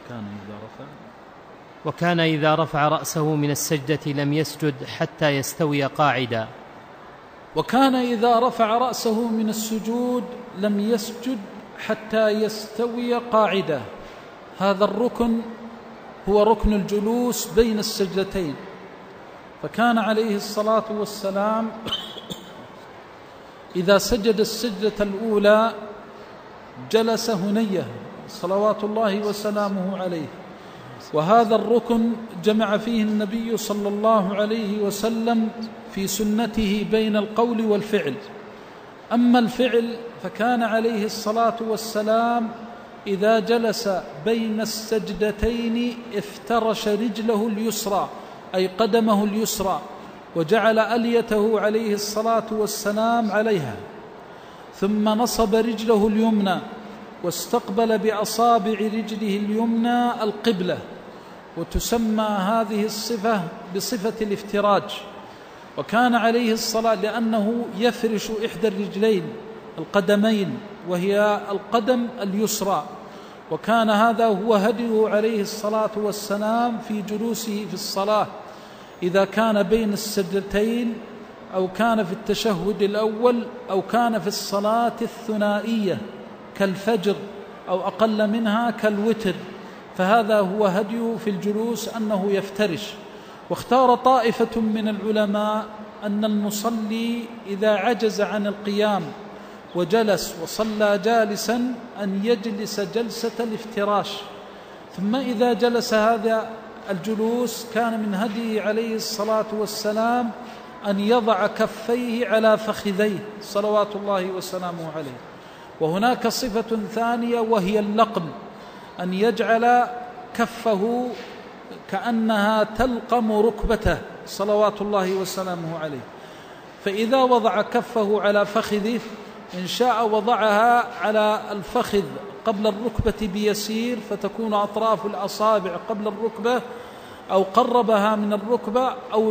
وكان إذا رفع رأسه من السجدة لم يسجد حتى يستوي قاعدا. وكان إذا رفع رأسه من السجود لم يسجد حتى يستوي قاعدا. هذا الركن هو ركن الجلوس بين السجدتين. فكان عليه الصلاة والسلام إذا سجد السجدة الأولى جلس هنية صلوات الله وسلامه عليه. وهذا الركن جمع فيه النبي صلى الله عليه وسلم في سنته بين القول والفعل. أما الفعل فكان عليه الصلاة والسلام إذا جلس بين السجدتين افترش رجله اليسرى أي قدمه اليسرى وجعل أليته عليه الصلاة والسلام عليها، ثم نصب رجله اليمنى واستقبل بأصابع رجله اليمنى القبلة، وتسمى هذه الصفة بصفة الافتراج. وكان عليه الصلاة لأنه يفرش إحدى الرجلين القدمين وهي القدم اليسرى، وكان هذا هو هديه عليه الصلاة والسلام في جلوسه في الصلاة إذا كان بين السجدتين أو كان في التشهد الأول أو كان في الصلاة الثنائية كالفجر أو أقل منها كالوتر، فهذا هو هديه في الجلوس أنه يفترش. واختار طائفة من العلماء أن المصلي إذا عجز عن القيام وجلس وصلى جالسا أن يجلس جلسة الافتراش، ثم إذا جلس هذا الجلوس كان من هديه عليه الصلاة والسلام أن يضع كفيه على فخذيه صلوات الله وسلامه عليه. وهناك صفة ثانية وهي اللقم، أن يجعل كفه كأنها تلقم ركبته صلوات الله وسلامه عليه. فإذا وضع كفه على فخذه إن شاء وضعها على الفخذ قبل الركبة بيسير فتكون أطراف الأصابع قبل الركبة، أو قربها من الركبة، أو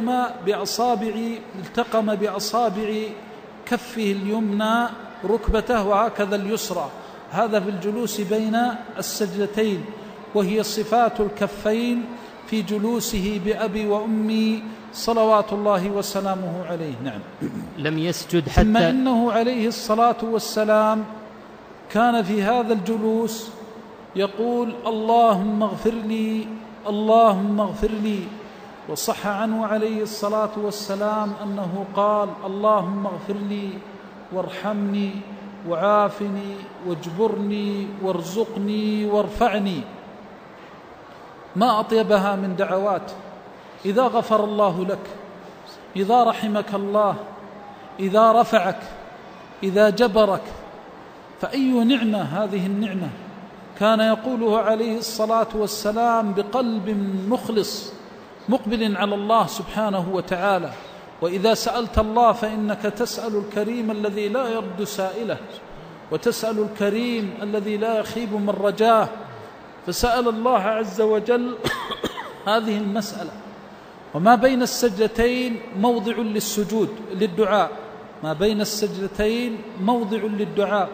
التقم بأصابع كفه اليمنى ركبته وهكذا اليسرى. هذا في الجلوس بين السجدتين، وهي صفات الكفين في جلوسه بأبي وأمي صلوات الله وسلامه عليه. نعم. لم يسجد حتى ثم إنه عليه الصلاة والسلام كان في هذا الجلوس يقول اللهم اغفر لي اللهم اغفر لي. وصح عنه عليه الصلاة والسلام أنه قال اللهم اغفر لي وارحمني وعافني واجبرني وارزقني وارفعني. ما أطيبها من دعوات. إذا غفر الله لك، إذا رحمك الله، إذا رفعك، إذا جبرك، فأي نعمة هذه النعمة. كان يقوله عليه الصلاة والسلام بقلب مخلص مقبل على الله سبحانه وتعالى. وإذا سألت الله فإنك تسأل الكريم الذي لا يرد سائله، وتسأل الكريم الذي لا يخيب من رجاه. فسأل الله عز وجل هذه المسألة. وما بين السجدتين موضع للدعاء، ما بين السجدتين موضع للدعاء.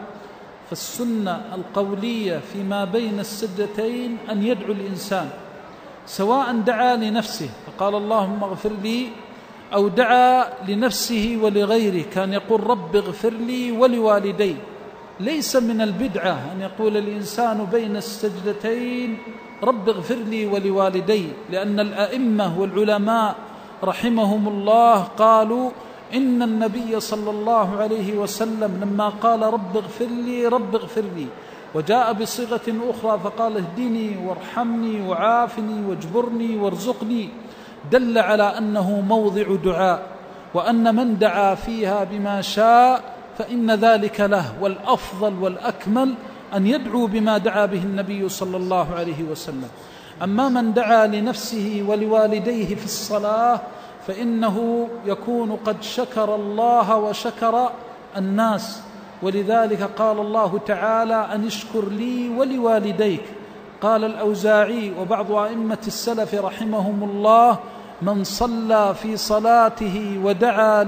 فالسنة القولية فيما بين السجدتين أن يدعو الإنسان، سواء دعا لنفسه فقال اللهم اغفر لي، أو دعا لنفسه ولغيره كان يقول رب اغفر لي ولوالدي. ليس من البدعة أن يقول الإنسان بين السجدتين رب اغفر لي ولوالدي، لأن الأئمة والعلماء رحمهم الله قالوا إن النبي صلى الله عليه وسلم لما قال رب اغفر لي رب اغفر لي، وجاء بصيغة أخرى فقال اهدني وارحمني وعافني واجبرني وارزقني، دل على أنه موضع دعاء، وأن من دعا فيها بما شاء فإن ذلك له. والأفضل والأكمل أن يدعو بما دعا به النبي صلى الله عليه وسلم. أما من دعا لنفسه ولوالديه في الصلاة فإنه يكون قد شكر الله وشكر الناس. ولذلك قال الله تعالى أن اشكر لي ولوالديك. قال الأوزاعي وبعض أئمة السلف رحمهم الله من صلى في صلاته ودعا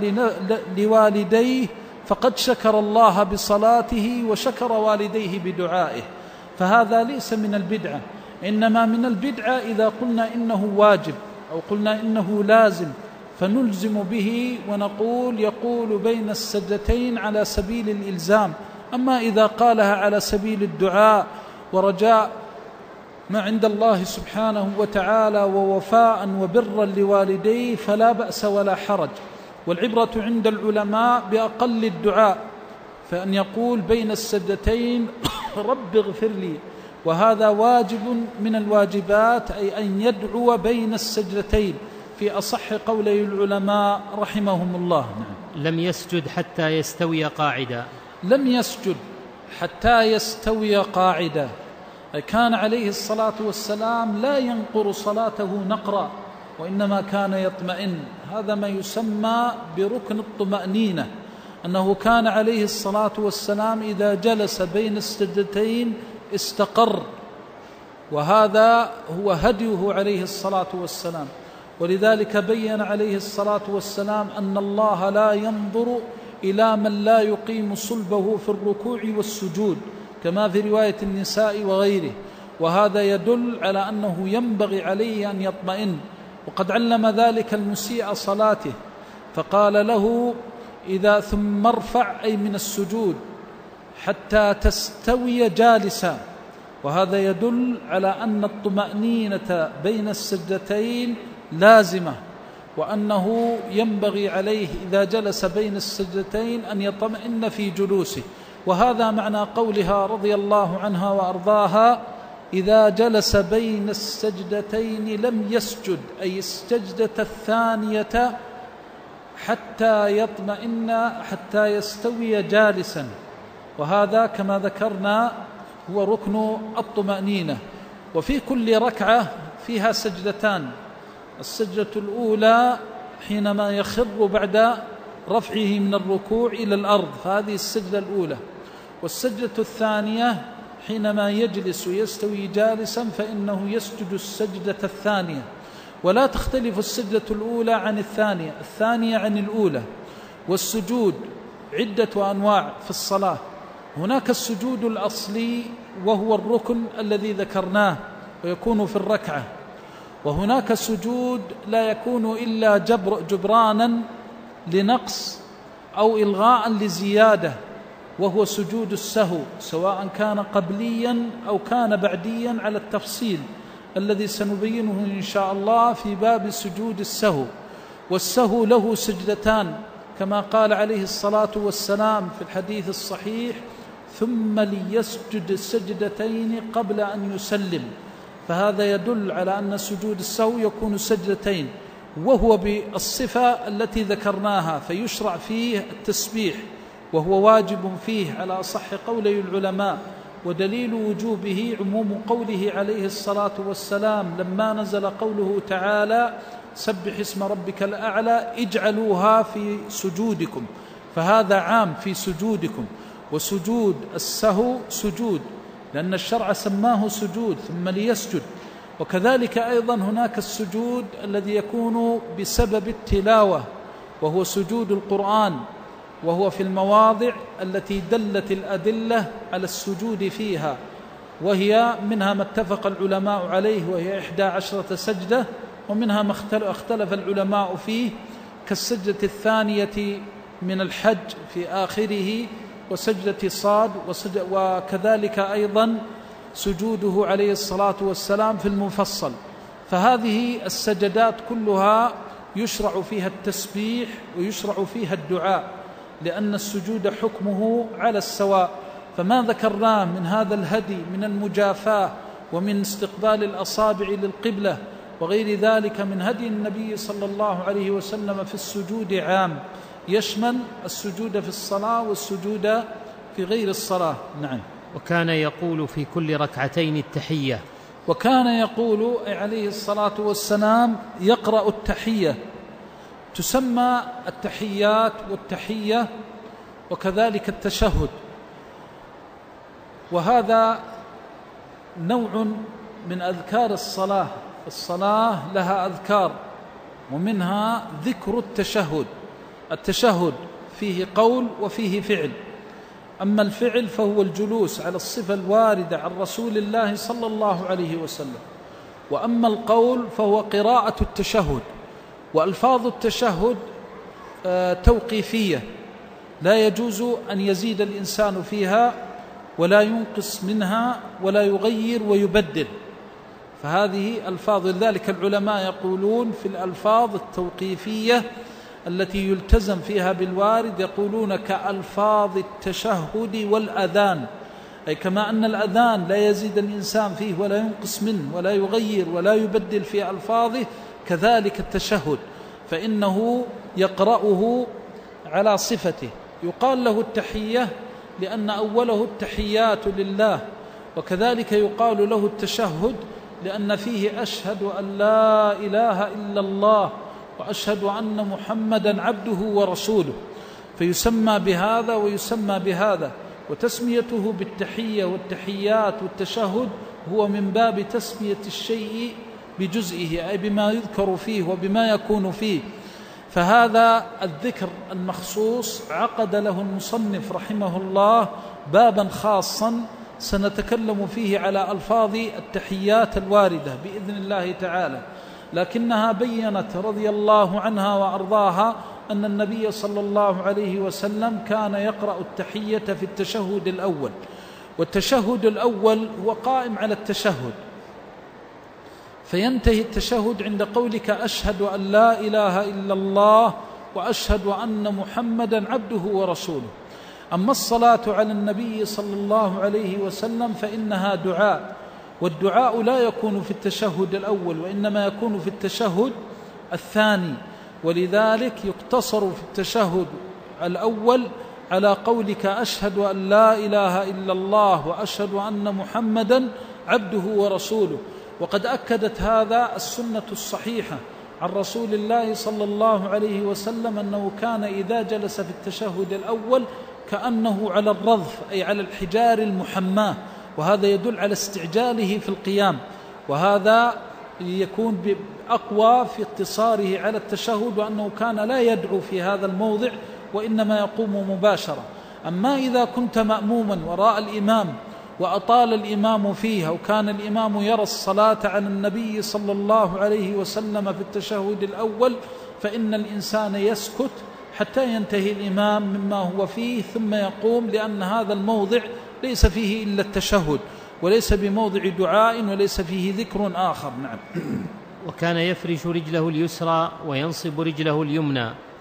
لوالديه فقد شكر الله بصلاته وشكر والديه بدعائه. فهذا ليس من البدعة. إنما من البدعة إذا قلنا إنه واجب أو قلنا إنه لازم فنلزم به ونقول يقول بين السجدتين على سبيل الإلزام. أما إذا قالها على سبيل الدعاء ورجاء ما عند الله سبحانه وتعالى ووفاء وبرا لوالديه فلا بأس ولا حرج. والعبرة عند العلماء بأقل الدعاء، فأن يقول بين السجدتين رب اغفر لي، وهذا واجب من الواجبات، أي أن يدعو بين السجدتين في أصح قولي العلماء رحمهم الله. لم يسجد حتى يستوي قاعدا. لم يسجد حتى يستوي قاعدا، أي كان عليه الصلاة والسلام لا ينقر صلاته نقرا، وإنما كان يطمئن. هذا ما يسمى بركن الطمأنينة، أنه كان عليه الصلاة والسلام إذا جلس بين السجدتين استقر، وهذا هو هديه عليه الصلاة والسلام. ولذلك بين عليه الصلاة والسلام أن الله لا ينظر إلى من لا يقيم صلبه في الركوع والسجود، كما في رواية النساء وغيره، وهذا يدل على أنه ينبغي عليه أن يطمئن. وقد علم ذلك المسيء صلاته فقال له إذا ثم ارفع، أي من السجود، حتى تستوي جالسا، وهذا يدل على أن الطمأنينة بين السجدتين لازمة، وأنه ينبغي عليه إذا جلس بين السجدتين أن يطمئن في جلوسه. وهذا معنى قولها رضي الله عنها وأرضاها إذا جلس بين السجدتين لم يسجد، أي السجدة الثانية حتى يطمئن حتى يستوي جالسا، وهذا كما ذكرنا هو ركن الطمأنينة. وفي كل ركعة فيها سجدتان، السجدة الأولى حينما يخر بعد رفعه من الركوع إلى الأرض، هذه السجدة الأولى، والسجدة الثانية حينما يجلس ويستوي جالسا فإنه يسجد السجدة الثانية. ولا تختلف السجدة الأولى عن الثانية، الثانية عن الأولى. والسجود عدة أنواع في الصلاة، هناك السجود الأصلي وهو الركن الذي ذكرناه ويكون في الركعة، وهناك سجود لا يكون إلا جبرانا لنقص أو إلغاء لزيادة، وهو سجود السهو، سواء كان قبليا أو كان بعديا على التفصيل الذي سنبينه إن شاء الله في باب سجود السهو. والسهو له سجدتان كما قال عليه الصلاة والسلام في الحديث الصحيح ثم ليسجد سجدتين قبل أن يسلم، فهذا يدل على أن سجود السهو يكون سجدتين، وهو بالصفة التي ذكرناها، فيشرع فيه التسبيح وهو واجب فيه على أصح قولي العلماء. ودليل وجوبه عموم قوله عليه الصلاة والسلام لما نزل قوله تعالى سبح اسم ربك الأعلى اجعلوها في سجودكم، فهذا عام في سجودكم. وسجود السهو سجود لأن الشرع سماه سجود ثم ليسجد. وكذلك أيضا هناك السجود الذي يكون بسبب التلاوة وهو سجود القرآن، وهو في المواضع التي دلت الأدلة على السجود فيها، وهي منها ما اتفق العلماء عليه وهي 11 سجدة، ومنها ما اختلف العلماء فيه كالسجدة الثانية من الحج في آخره وسجدة صاد، وكذلك أيضا سجوده عليه الصلاة والسلام في المفصل. فهذه السجدات كلها يشرع فيها التسبيح ويشرع فيها الدعاء، لأن السجود حكمه على السواء. فما ذكرناه من هذا الهدي من المجافاة ومن استقبال الأصابع للقبلة وغير ذلك من هدي النبي صلى الله عليه وسلم في السجود عام، يشمل السجود في الصلاة والسجود في غير الصلاة. نعم. وكان يقول في كل ركعتين التحية، وكان يقول عليه الصلاة والسلام يقرأ التحية، تسمى التحيات والتحية وكذلك التشهد، وهذا نوع من أذكار الصلاة. الصلاة لها أذكار ومنها ذكر التشهد. التشهد فيه قول وفيه فعل. أما الفعل فهو الجلوس على الصفة الواردة عن رسول الله صلى الله عليه وسلم. وأما القول فهو قراءة التشهد، وألفاظ التشهد توقيفية لا يجوز أن يزيد الإنسان فيها ولا ينقص منها ولا يغير ويبدل، فهذه ألفاظ. ذلك العلماء يقولون في الألفاظ التوقيفية التي يلتزم فيها بالوارد يقولون كألفاظ التشهد والأذان، أي كما أن الأذان لا يزيد الإنسان فيه ولا ينقص منه ولا يغير ولا يبدل في ألفاظه، كذلك التشهد فإنه يقرأه على صفته. يقال له التحية لأن أوله التحيات لله، وكذلك يقال له التشهد لأن فيه أشهد أن لا إله إلا الله وأشهد أن محمدا عبده ورسوله، فيسمى بهذا ويسمى بهذا. وتسميته بالتحية والتحيات والتشهد هو من باب تسمية الشيء بجزئه، أي بما يذكر فيه وبما يكون فيه. فهذا الذكر المخصوص عقد له المصنف رحمه الله بابا خاصا سنتكلم فيه على ألفاظ التحيات الواردة بإذن الله تعالى، لكنها بيّنت رضي الله عنها وأرضاها أن النبي صلى الله عليه وسلم كان يقرأ التحية في التشهد الأول، والتشهد الأول هو قائم على التشهد، فينتهي التشهد عند قولك أشهد أن لا إله إلا الله وأشهد أن محمدا عبده ورسوله. أما الصلاة على النبي صلى الله عليه وسلم فإنها دعاء، والدعاء لا يكون في التشهد الأول وإنما يكون في التشهد الثاني، ولذلك يقتصر في التشهد الأول على قولك أشهد أن لا إله إلا الله وأشهد أن محمدا عبده ورسوله. وقد أكدت هذا السنة الصحيحة عن رسول الله صلى الله عليه وسلم أنه كان إذا جلس في التشهد الأول كأنه على الرضف، أي على الحجار المحماة، وهذا يدل على استعجاله في القيام، وهذا يكون أقوى في اقتصاره على التشهد، وأنه كان لا يدعو في هذا الموضع وإنما يقوم مباشرة. أما إذا كنت مأموما وراء الإمام وأطال الإمام فيها وكان الإمام يرى الصلاة على النبي صلى الله عليه وسلم في التشهد الأول، فإن الإنسان يسكت حتى ينتهي الإمام مما هو فيه ثم يقوم، لأن هذا الموضع ليس فيه إلا التشهد وليس بموضع دعاء وليس فيه ذكر آخر. نعم. وكان يفرش رجله اليسرى وينصب رجله اليمنى